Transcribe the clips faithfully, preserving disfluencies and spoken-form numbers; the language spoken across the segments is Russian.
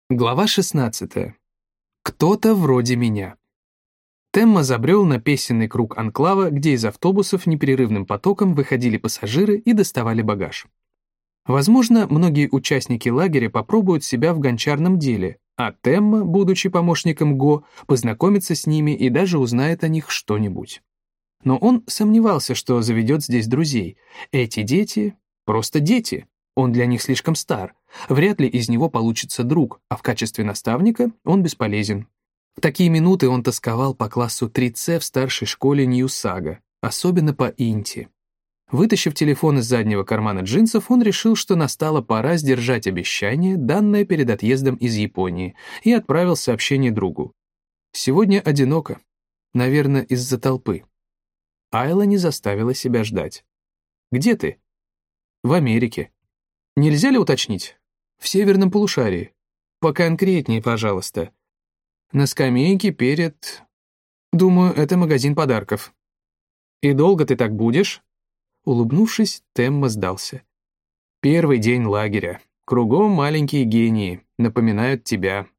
Глава шестнадцатая. Кто-то вроде меня. Темма забрел на песенный круг анклава, где из автобусов непрерывным потоком выходили пассажиры и доставали багаж. Возможно, многие участники лагеря попробуют себя в гончарном деле, а Темма, будучи помощником Го, познакомится с ними и даже узнает о них что-нибудь. Но он сомневался, что заведет здесь друзей. Эти дети — просто дети. Он для них слишком стар. Вряд ли из него получится друг, а в качестве наставника он бесполезен. В такие минуты он тосковал по классу три С в старшей школе Нью-Сага, особенно по Инти. Вытащив телефон из заднего кармана джинсов, он решил, что настала пора сдержать обещание, данное перед отъездом из Японии, и отправил сообщение другу. «Сегодня одиноко. Наверное, из-за толпы». Айла не заставила себя ждать. «Где ты?» «В Америке». «Нельзя ли уточнить?» «В северном полушарии». «Поконкретнее, пожалуйста». «На скамейке перед...» «Думаю, это магазин подарков». «И долго ты так будешь?» Улыбнувшись, Темма сдался. «Первый день лагеря. Кругом маленькие гении. Напоминают тебя».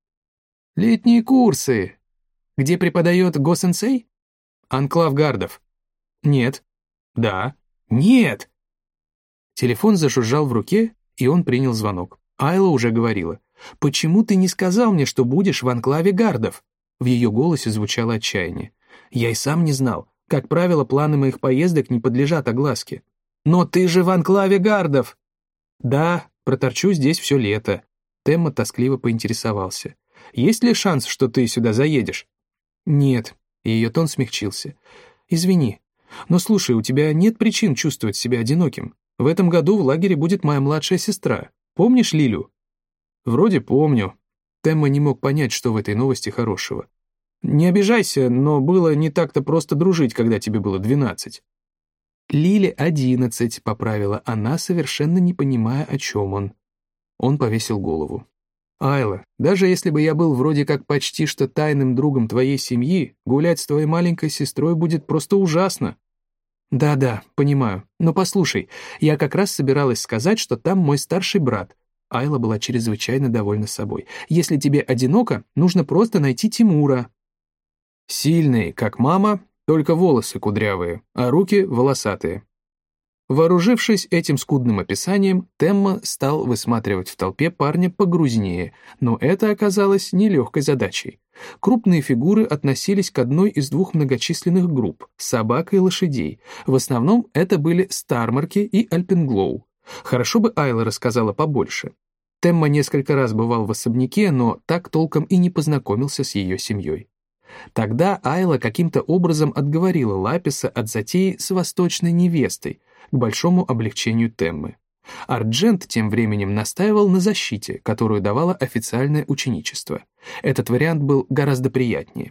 «Летние курсы. Где преподает Го-сенсей?» «Анклав Гардов». «Нет». «Да». «Нет». Телефон зажужжал в руке, и он принял звонок. Айла уже говорила. «Почему ты не сказал мне, что будешь в анклаве Гардов?» В ее голосе звучало отчаяние. «Я и сам не знал. Как правило, планы моих поездок не подлежат огласке». «Но ты же в анклаве Гардов!» «Да, проторчу здесь все лето». Темма тоскливо поинтересовался. «Есть ли шанс, что ты сюда заедешь?» «Нет», и ее тон смягчился. «Извини, но слушай, у тебя нет причин чувствовать себя одиноким. В этом году в лагере будет моя младшая сестра. Помнишь Лилю?» «Вроде помню». Темма не мог понять, что в этой новости хорошего. «Не обижайся, но было не так-то просто дружить, когда тебе было двенадцать». «Лиле одиннадцать», — поправила она, совершенно не понимая, о чем он. Он повесил голову. «Айла, даже если бы я был вроде как почти что тайным другом твоей семьи, гулять с твоей маленькой сестрой будет просто ужасно». «Да-да, понимаю. Но послушай, я как раз собиралась сказать, что там мой старший брат». Айла была чрезвычайно довольна собой. «Если тебе одиноко, нужно просто найти Тимура». «Сильный, как мама, только волосы кудрявые, а руки волосатые». Вооружившись этим скудным описанием, Темма стал высматривать в толпе парня погрузнее, но это оказалось нелегкой задачей. Крупные фигуры относились к одной из двух многочисленных групп — собак и лошадей. В основном это были Стармарки и Альпенглоу. Хорошо бы Айла рассказала побольше. Темма несколько раз бывал в особняке, но так толком и не познакомился с ее семьей. Тогда Айла каким-то образом отговорила Лаписа от затеи с восточной невестой, к большому облегчению Теммы. Арджент тем временем настаивал на защите, которую давало официальное ученичество. Этот вариант был гораздо приятнее.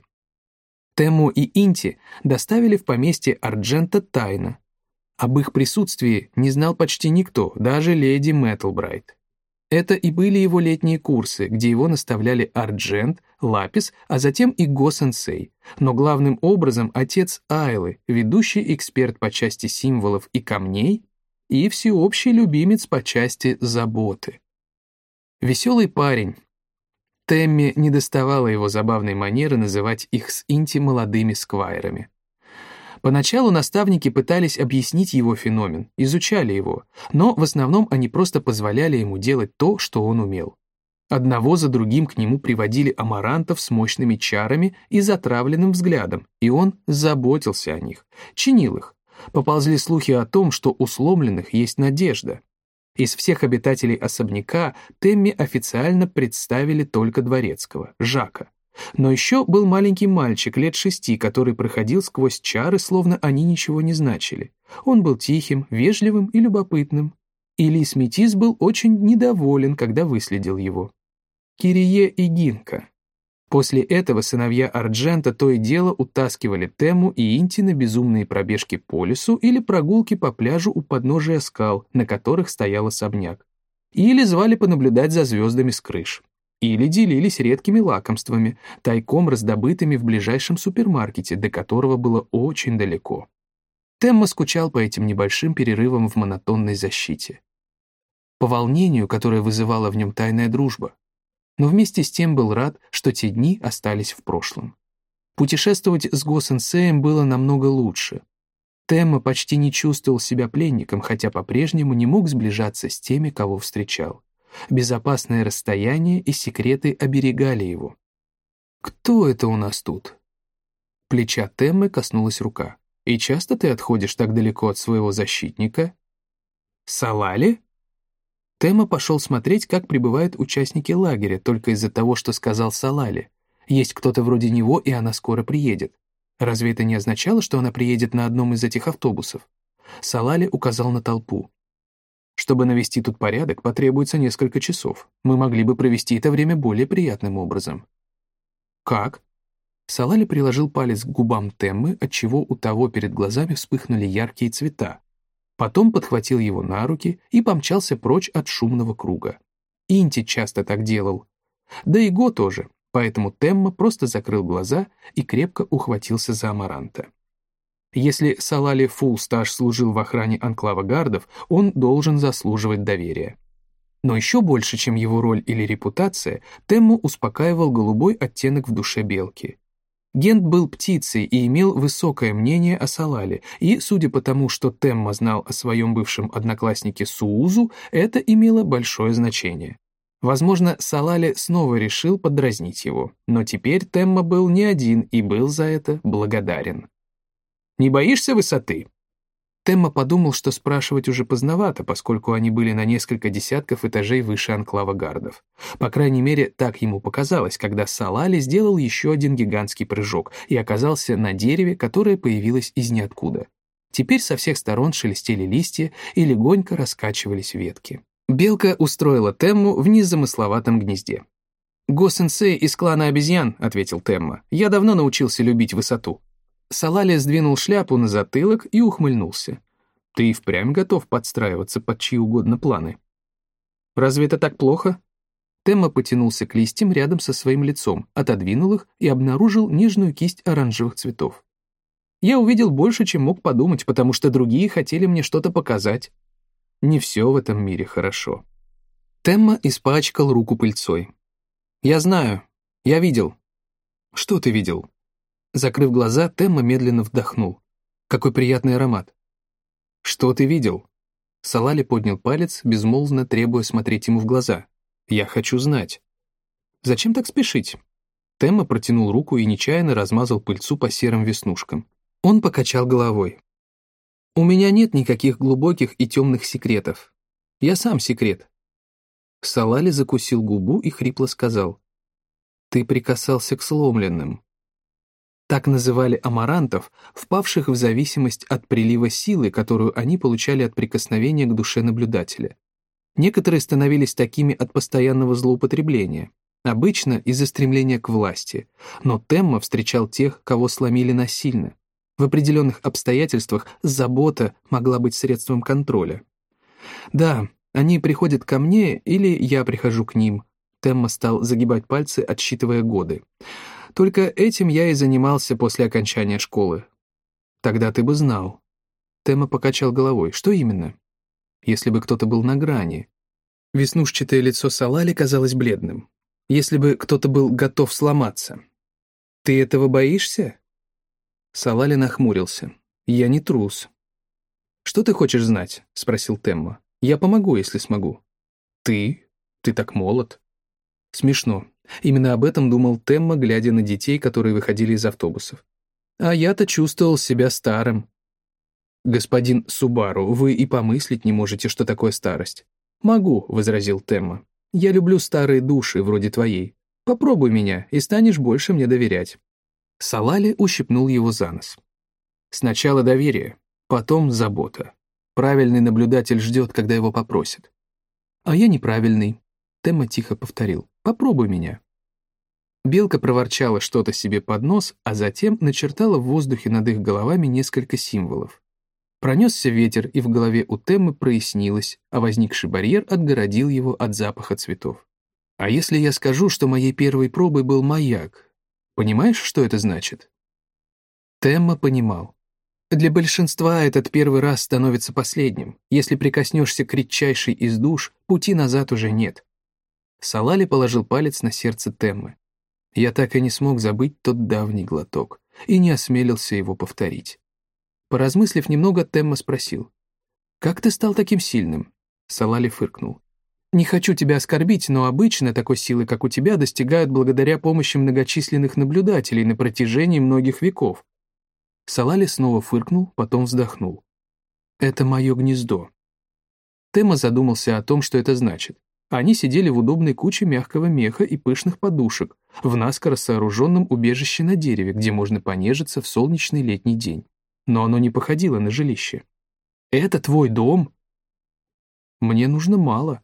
Темму и Инти доставили в поместье Арджента тайно. Об их присутствии не знал почти никто, даже леди Мэтлбрайт. Это и были его летние курсы, где его наставляли Арджент, Лапис, а затем и Го-сенсей. Но главным образом отец Айлы, ведущий эксперт по части символов и камней, и всеобщий любимец по части заботы. Веселый парень. Темме недоставало его забавной манеры называть их с Инти молодыми сквайрами. Поначалу наставники пытались объяснить его феномен, изучали его, но в основном они просто позволяли ему делать то, что он умел. Одного за другим к нему приводили амарантов с мощными чарами и затравленным взглядом, и он заботился о них, чинил их. Поползли слухи о том, что у сломленных есть надежда. Из всех обитателей особняка Темме официально представили только дворецкого, Жака. Но еще был маленький мальчик лет шести, который проходил сквозь чары, словно они ничего не значили. Он был тихим, вежливым и любопытным. И Лис Метис был очень недоволен, когда выследил его. Кирие и Гинка. После этого сыновья Арджента то и дело утаскивали Темму и Инти на безумные пробежки по лесу или прогулки по пляжу у подножия скал, на которых стоял особняк. Или звали понаблюдать за звездами с крыш. Или делились редкими лакомствами, тайком раздобытыми в ближайшем супермаркете, до которого было очень далеко. Темма скучал по этим небольшим перерывам в монотонной защите. По волнению, которое вызывала в нем тайная дружба. но вместе с тем был рад, что те дни остались в прошлом. Путешествовать с Го-сенсеем было намного лучше. Темма почти не чувствовал себя пленником, хотя по-прежнему не мог сближаться с теми, кого встречал. Безопасное расстояние и секреты оберегали его. «Кто это у нас тут?» Плеча Теммы коснулась рука. «И часто ты отходишь так далеко от своего защитника?» «Салали?» Темма пошел смотреть, как прибывают участники лагеря, только из-за того, что сказал Салали. Есть кто-то вроде него, и она скоро приедет. Разве это не означало, что она приедет на одном из этих автобусов? Салали указал на толпу. Чтобы навести тут порядок, потребуется несколько часов. Мы могли бы провести это время более приятным образом. Как? Салали приложил палец к губам Теммы, отчего у того перед глазами вспыхнули яркие цвета. Потом подхватил его на руки и помчался прочь от шумного круга. Инти часто так делал. Да и Го тоже. Поэтому Темма просто закрыл глаза и крепко ухватился за Амаранта. Если Салали Фулсташ служил в охране анклава гардов, он должен заслуживать доверия. Но еще больше, чем его роль или репутация, Темму успокаивал голубой оттенок в душе белки. Гент был птицей и имел высокое мнение о Салале, и, судя по тому, что Темма знал о своем бывшем однокласснике Суузу, это имело большое значение. Возможно, Салали снова решил подразнить его, но теперь Темма был не один и был за это благодарен. «Не боишься высоты?» Темма подумал, что спрашивать уже поздновато, поскольку они были на несколько десятков этажей выше анклава гардов. По крайней мере, так ему показалось, когда Салали сделал еще один гигантский прыжок и оказался на дереве, которое появилось из ниоткуда. Теперь со всех сторон шелестели листья и легонько раскачивались ветки. Белка устроила Темму в незамысловатом гнезде. «Го-сенсей из клана обезьян», — ответил Темма. «Я давно научился любить высоту». Салали сдвинул шляпу на затылок и ухмыльнулся. «Ты и впрямь готов подстраиваться под чьи угодно планы». «Разве это так плохо?» Темма потянулся к листьям рядом со своим лицом, отодвинул их и обнаружил нежную кисть оранжевых цветов. «Я увидел больше, чем мог подумать, потому что другие хотели мне что-то показать». Не все в этом мире хорошо. Темма испачкал руку пыльцой. «Я знаю. Я видел». «Что ты видел?» Закрыв глаза, Темма медленно вдохнул. «Какой приятный аромат». «Что ты видел?» Салали поднял палец, безмолвно требуя смотреть ему в глаза. «Я хочу знать». «Зачем так спешить?» Темма протянул руку и нечаянно размазал пыльцу по серым веснушкам. Он покачал головой. «У меня нет никаких глубоких и темных секретов. Я сам секрет». Салали закусил губу и хрипло сказал. «Ты прикасался к сломленным». Так называли амарантов, впавших в зависимость от прилива силы, которую они получали от прикосновения к душе наблюдателя. Некоторые становились такими от постоянного злоупотребления, обычно из-за стремления к власти, но Темма встречал тех, кого сломили насильно. В определенных обстоятельствах забота могла быть средством контроля. «Да, они приходят ко мне, или я прихожу к ним». Темма стал загибать пальцы, отсчитывая годы. «Только этим я и занимался после окончания школы». «Тогда ты бы знал». Темма покачал головой. «Что именно?» «Если бы кто-то был на грани». Веснушчатое лицо Салали казалось бледным. «Если бы кто-то был готов сломаться». «Ты этого боишься?» Салали нахмурился. «Я не трус». «Что ты хочешь знать?» — спросил Темма. «Я помогу, если смогу». «Ты? Ты так молод». Смешно. Именно об этом думал Темма, глядя на детей, которые выходили из автобусов. А я-то чувствовал себя старым. «Господин Субару, вы и помыслить не можете, что такое старость». «Могу», — возразил Темма. «Я люблю старые души, вроде твоей. Попробуй меня, и станешь больше мне доверять». Салали ущипнул его за нос. «Сначала доверие, потом забота. Правильный наблюдатель ждет, когда его попросят». «А я неправильный», — Темма тихо повторил. «Попробуй меня». Белка проворчала что-то себе под нос, а затем начертала в воздухе над их головами несколько символов. Пронесся ветер, и в голове у Теммы прояснилось, а возникший барьер отгородил его от запаха цветов. «А если я скажу, что моей первой пробой был маяк? Понимаешь, что это значит?» Темма понимал. Для большинства этот первый раз становится последним. Если прикоснешься к редчайшей из душ, пути назад уже нет. Салали положил палец на сердце Теммы. Я так и не смог забыть тот давний глоток и не осмелился его повторить. Поразмыслив немного, Темма спросил: «Как ты стал таким сильным?» Салали фыркнул. «Не хочу тебя оскорбить, но обычно такой силы, как у тебя, достигают благодаря помощи многочисленных наблюдателей на протяжении многих веков». Салали снова фыркнул, потом вздохнул. «Это мое гнездо». Темма задумался о том, что это значит. Они сидели в удобной куче мягкого меха и пышных подушек, в наскоро сооруженном убежище на дереве, где можно понежиться в солнечный летний день. Но оно не походило на жилище. «Это твой дом?» «Мне нужно мало».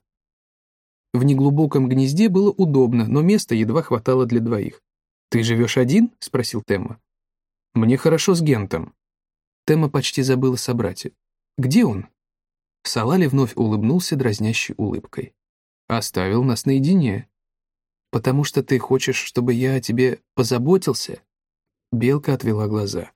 В неглубоком гнезде было удобно, но места едва хватало для двоих. «Ты живешь один?» — спросил Темма. «Мне хорошо с Гентом». Темма почти забыла о брате. «Где он?» Салали вновь улыбнулся дразнящей улыбкой. «Оставил нас наедине». «Потому что ты хочешь, чтобы я о тебе позаботился?» Белка отвела глаза.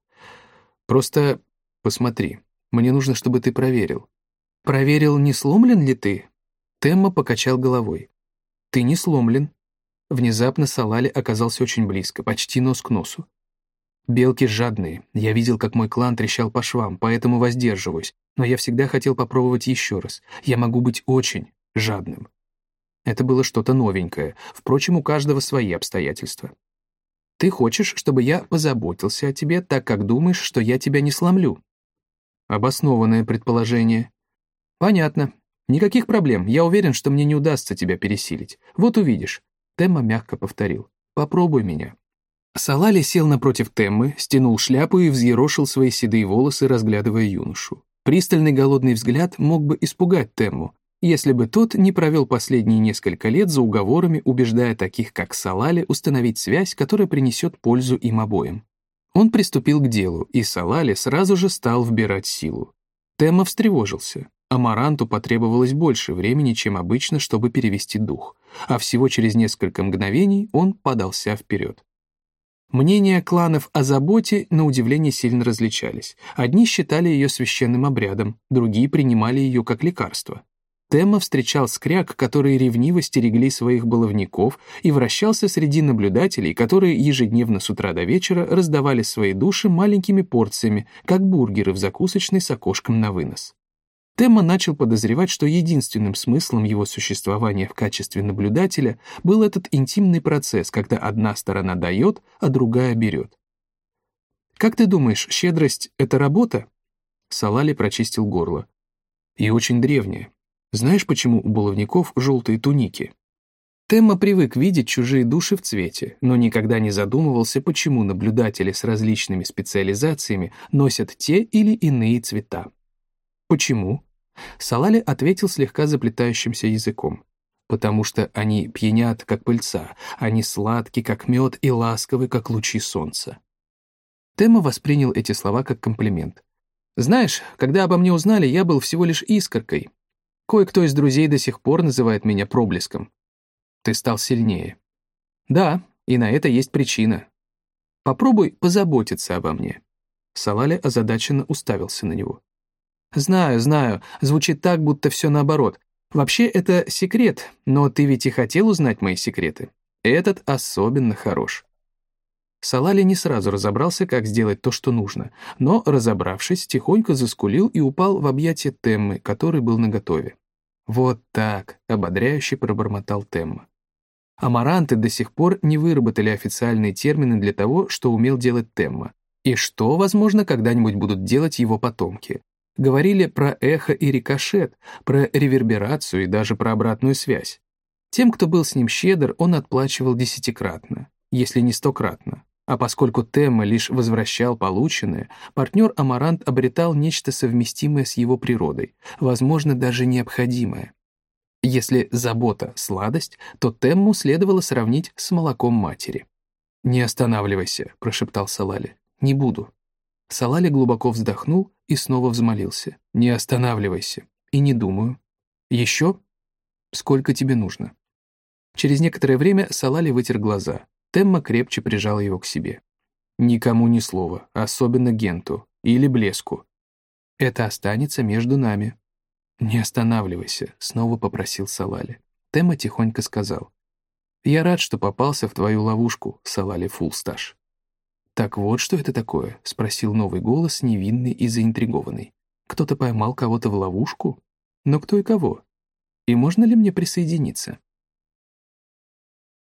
«Просто посмотри, мне нужно, чтобы ты проверил». «Проверил, не сломлен ли ты?» Темма покачал головой. «Ты не сломлен». Внезапно Салали оказался очень близко, почти нос к носу. «Белки жадные. Я видел, как мой клан трещал по швам, поэтому воздерживаюсь. Но я всегда хотел попробовать еще раз. Я могу быть очень жадным». Это было что-то новенькое. Впрочем, у каждого свои обстоятельства. «Ты хочешь, чтобы я позаботился о тебе, так как думаешь, что я тебя не сломлю?» Обоснованное предположение. «Понятно. Никаких проблем. Я уверен, что мне не удастся тебя пересилить. Вот увидишь». Темма мягко повторил. «Попробуй меня». Салали сел напротив Теммы, стянул шляпу и взъерошил свои седые волосы, разглядывая юношу. Пристальный голодный взгляд мог бы испугать Темму, если бы тот не провел последние несколько лет за уговорами, убеждая таких, как Салали, установить связь, которая принесет пользу им обоим. Он приступил к делу, и Салали сразу же стал вбирать силу. Темма встревожился. Амаранту потребовалось больше времени, чем обычно, чтобы перевести дух, а всего через несколько мгновений он подался вперед. Мнения кланов о заботе, на удивление, сильно различались. Одни считали ее священным обрядом, другие принимали ее как лекарство. Темма встречал скряг, которые ревниво стерегли своих баловников, и вращался среди наблюдателей, которые ежедневно с утра до вечера раздавали свои души маленькими порциями, как бургеры в закусочной с окошком на вынос. Темма начал подозревать, что единственным смыслом его существования в качестве наблюдателя был этот интимный процесс, когда одна сторона дает, а другая берет. «Как ты думаешь, щедрость — это работа?» Салали прочистил горло. «И очень древняя. Знаешь, почему у баловников желтые туники?» Темма привык видеть чужие души в цвете, но никогда не задумывался, почему наблюдатели с различными специализациями носят те или иные цвета. «Почему?» Салали ответил слегка заплетающимся языком. «Потому что они пьянят, как пыльца, они сладки, как мед, и ласковы, как лучи солнца». Темма воспринял эти слова как комплимент. «Знаешь, когда обо мне узнали, я был всего лишь искоркой. Кое-кто из друзей до сих пор называет меня проблеском. Ты стал сильнее». «Да, и на это есть причина. Попробуй позаботиться обо мне». Салали озадаченно уставился на него. «Знаю, знаю, звучит так, будто все наоборот. Вообще, это секрет, но ты ведь и хотел узнать мои секреты. Этот особенно хорош». Салали не сразу разобрался, как сделать то, что нужно, но, разобравшись, тихонько заскулил и упал в объятия Теммы, который был наготове. «Вот так», — ободряюще пробормотал Темма. Амаранты до сих пор не выработали официальные термины для того, что умел делать Темма, и что, возможно, когда-нибудь будут делать его потомки. Говорили про эхо и рикошет, про реверберацию и даже про обратную связь. Тем, кто был с ним щедр, он отплачивал десятикратно, если не стократно. А поскольку Темма лишь возвращал полученное, партнер Амарант обретал нечто совместимое с его природой, возможно, даже необходимое. Если забота — сладость, то Темму следовало сравнить с молоком матери. «Не останавливайся», — прошептал Салали. «Не буду». Салали глубоко вздохнул и снова взмолился. «Не останавливайся. И не думаю. Еще? Сколько тебе нужно?» Через некоторое время Салали вытер глаза. Темма крепче прижала его к себе. «Никому ни слова, особенно Генту или Блеску. Это останется между нами». «Не останавливайся», — снова попросил Салали. Темма тихонько сказал: «Я рад, что попался в твою ловушку, Салали Фулсташ». «Так вот, что это такое?» — спросил новый голос, невинный и заинтригованный. «Кто-то поймал кого-то в ловушку? Но кто и кого? И можно ли мне присоединиться?»